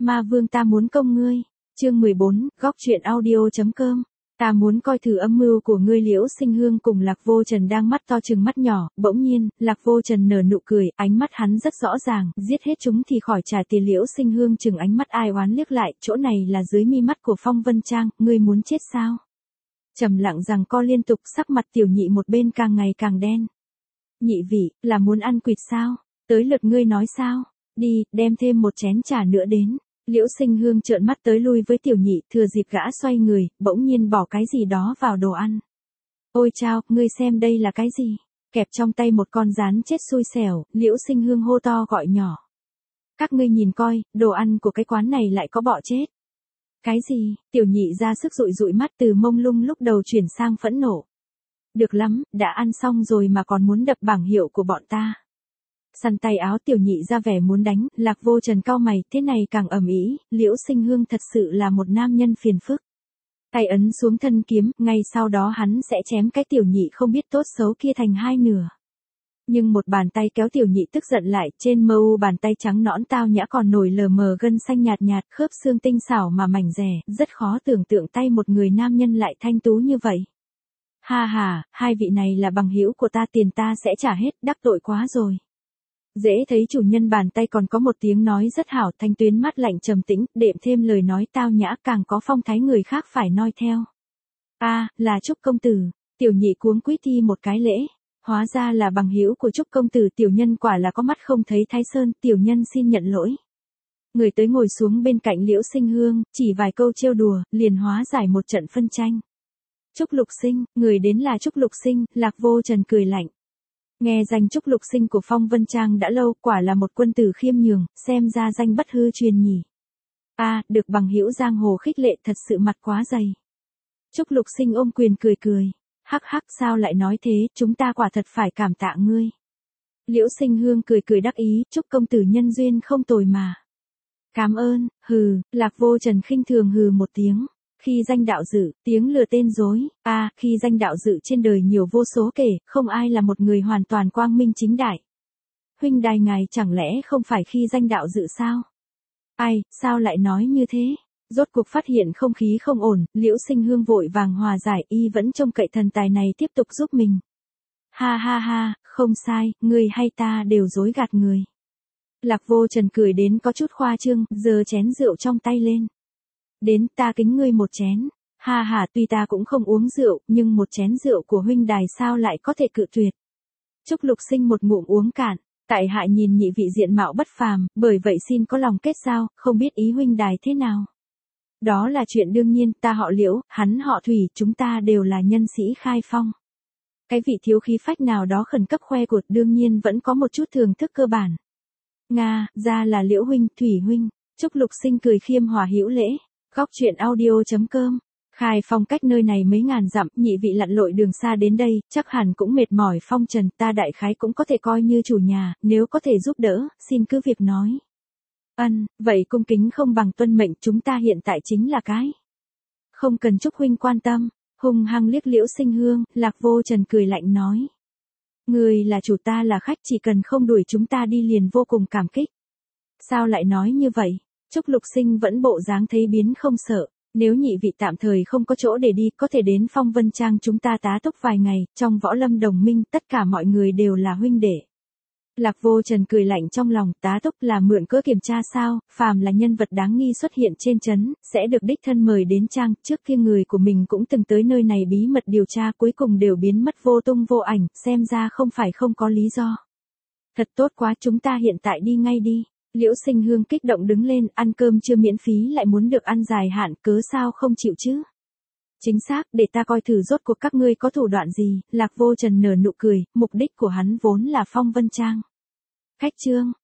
Ma vương ta muốn công ngươi. Chương 14, góc truyện audio.com. Ta muốn coi thử âm mưu của ngươi. Liễu Sinh Hương cùng Lạc Vô Trần đang mắt to trừng mắt nhỏ, bỗng nhiên, Lạc Vô Trần nở nụ cười, ánh mắt hắn rất rõ ràng, giết hết chúng thì khỏi trả tiền. Liễu Sinh Hương chừng ánh mắt ai oán liếc lại, chỗ này là dưới mi mắt của Phong Vân Trang, ngươi muốn chết sao? Trầm lặng rằng co liên tục, sắc mặt tiểu nhị một bên càng ngày càng đen. Nhị vị, là muốn ăn quỵt sao? Tới lượt ngươi nói sao? Đi, đem thêm một chén trà nữa đến. Liễu Sinh Hương trợn mắt tới lui với tiểu nhị, thừa dịp gã xoay người, bỗng nhiên bỏ cái gì đó vào đồ ăn. Ôi chao, ngươi xem đây là cái gì? Kẹp trong tay một con rán chết xui xẻo, Liễu Sinh Hương hô to gọi nhỏ. Các ngươi nhìn coi, đồ ăn của cái quán này lại có bọ chết. Cái gì? Tiểu nhị ra sức dụi dụi mắt, từ mông lung lúc đầu chuyển sang phẫn nộ. Được lắm, đã ăn xong rồi mà còn muốn đập bảng hiệu của bọn ta. Săn tay áo, tiểu nhị ra vẻ muốn đánh. Lạc Vô Trần cau mày, thế này càng ầm ĩ. Liễu Sinh Hương thật sự là một nam nhân phiền phức. Tay ấn xuống thân kiếm, ngay sau đó hắn sẽ chém cái tiểu nhị không biết tốt xấu kia thành hai nửa. Nhưng một bàn tay kéo tiểu nhị tức giận lại, trên mờ u bàn tay trắng nõn tao nhã còn nổi lờ mờ gân xanh nhạt nhạt, khớp xương tinh xảo mà mảnh dẻ, rất khó tưởng tượng tay một người nam nhân lại thanh tú như vậy. Ha ha, hai vị này là bằng hữu của ta, tiền ta sẽ trả hết, đắc tội quá rồi. Dễ thấy chủ nhân bàn tay còn có một tiếng nói rất hảo, thanh tuyến mắt lạnh trầm tĩnh, đệm thêm lời nói tao nhã, càng có phong thái người khác phải noi theo. A, là Trúc công tử. Tiểu nhị cuống quýt thi một cái lễ. Hóa ra là bằng hữu của Trúc công tử, tiểu nhân quả là có mắt không thấy Thái Sơn, tiểu nhân xin nhận lỗi. Người tới ngồi xuống bên cạnh Liễu Sinh Hương, chỉ vài câu trêu đùa, liền hóa giải một trận phân tranh. Trúc Lục Sinh, người đến là Trúc Lục Sinh. Lạc Vô Trần cười lạnh. Nghe danh Trúc Lục Sinh của Phong Vân Trang đã lâu, quả là một quân tử khiêm nhường, xem ra danh bất hư truyền nhỉ. A, được bằng hữu giang hồ khích lệ, thật sự mặt quá dày. Trúc Lục Sinh ôm quyền cười cười. Hắc hắc, sao lại nói thế, chúng ta quả thật phải cảm tạ ngươi. Liễu Sinh Hương cười cười đắc ý, Trúc công tử nhân duyên không tồi mà. Cảm ơn. Hừ. Lạc Vô Trần khinh thường hừ một tiếng. Khi danh đạo dự, tiếng lừa tên dối. A, khi danh đạo dự trên đời nhiều vô số kể, không ai là một người hoàn toàn quang minh chính đại. Huynh đài ngài chẳng lẽ không phải khi danh đạo dự sao? Ai, sao lại nói như thế? Rốt cuộc phát hiện không khí không ổn, Liễu Sinh Hương vội vàng hòa giải, y vẫn trông cậy thần tài này tiếp tục giúp mình. Ha ha ha, không sai, ngươi hay ta đều dối gạt người. Lạc Vô Trần cười đến có chút khoa trương, giơ chén rượu trong tay lên. Đến, ta kính ngươi một chén. Ha ha, tuy ta cũng không uống rượu, nhưng một chén rượu của huynh đài sao lại có thể cự tuyệt. Trúc Lục Sinh một ngụm uống cạn. Tại hạ nhìn nhị vị diện mạo bất phàm, bởi vậy xin có lòng kết giao, không biết ý huynh đài thế nào. Đó là chuyện đương nhiên, ta họ Liễu, hắn họ Thủy, chúng ta đều là nhân sĩ khai phong. Cái vị thiếu khí phách nào đó khẩn cấp khoe cột, đương nhiên vẫn có một chút thưởng thức cơ bản. Nga, ra là Liễu huynh, Thủy huynh. Trúc Lục Sinh cười khiêm hòa hữu lễ. Góc truyện audio.com. Khai phong cách nơi này mấy ngàn dặm, nhị vị lặn lội đường xa đến đây, chắc hẳn cũng mệt mỏi phong trần, ta đại khái cũng có thể coi như chủ nhà, nếu có thể giúp đỡ, xin cứ việc nói. Vậy cung kính không bằng tuân mệnh, chúng ta hiện tại chính là cái. Không cần Trúc huynh quan tâm. Hung hăng liếc Liễu Sinh Hương, Lạc Vô Trần cười lạnh nói. Người là chủ, ta là khách, chỉ cần không đuổi chúng ta đi liền vô cùng cảm kích. Sao lại nói như vậy? Trúc Lục Sinh vẫn bộ dáng thấy biến không sợ. Nếu nhị vị tạm thời không có chỗ để đi, có thể đến Phong Vân Trang chúng ta tá túc vài ngày, trong võ lâm đồng minh tất cả mọi người đều là huynh đệ. Lạc Vô Trần cười lạnh trong lòng, tá túc là mượn cớ kiểm tra sao, phàm là nhân vật đáng nghi xuất hiện trên trấn, sẽ được đích thân mời đến trang, trước kia người của mình cũng từng tới nơi này bí mật điều tra, cuối cùng đều biến mất vô tung vô ảnh, xem ra không phải không có lý do. Thật tốt quá, chúng ta hiện tại đi ngay đi. Liễu Sinh Hương kích động đứng lên, ăn cơm chưa miễn phí lại muốn được ăn dài hạn, cớ sao không chịu chứ? Chính xác, để ta coi thử rốt cuộc các ngươi có thủ đoạn gì. Lạc Vô Trần nở nụ cười, mục đích của hắn vốn là Phong Vân Trang. Khách trương,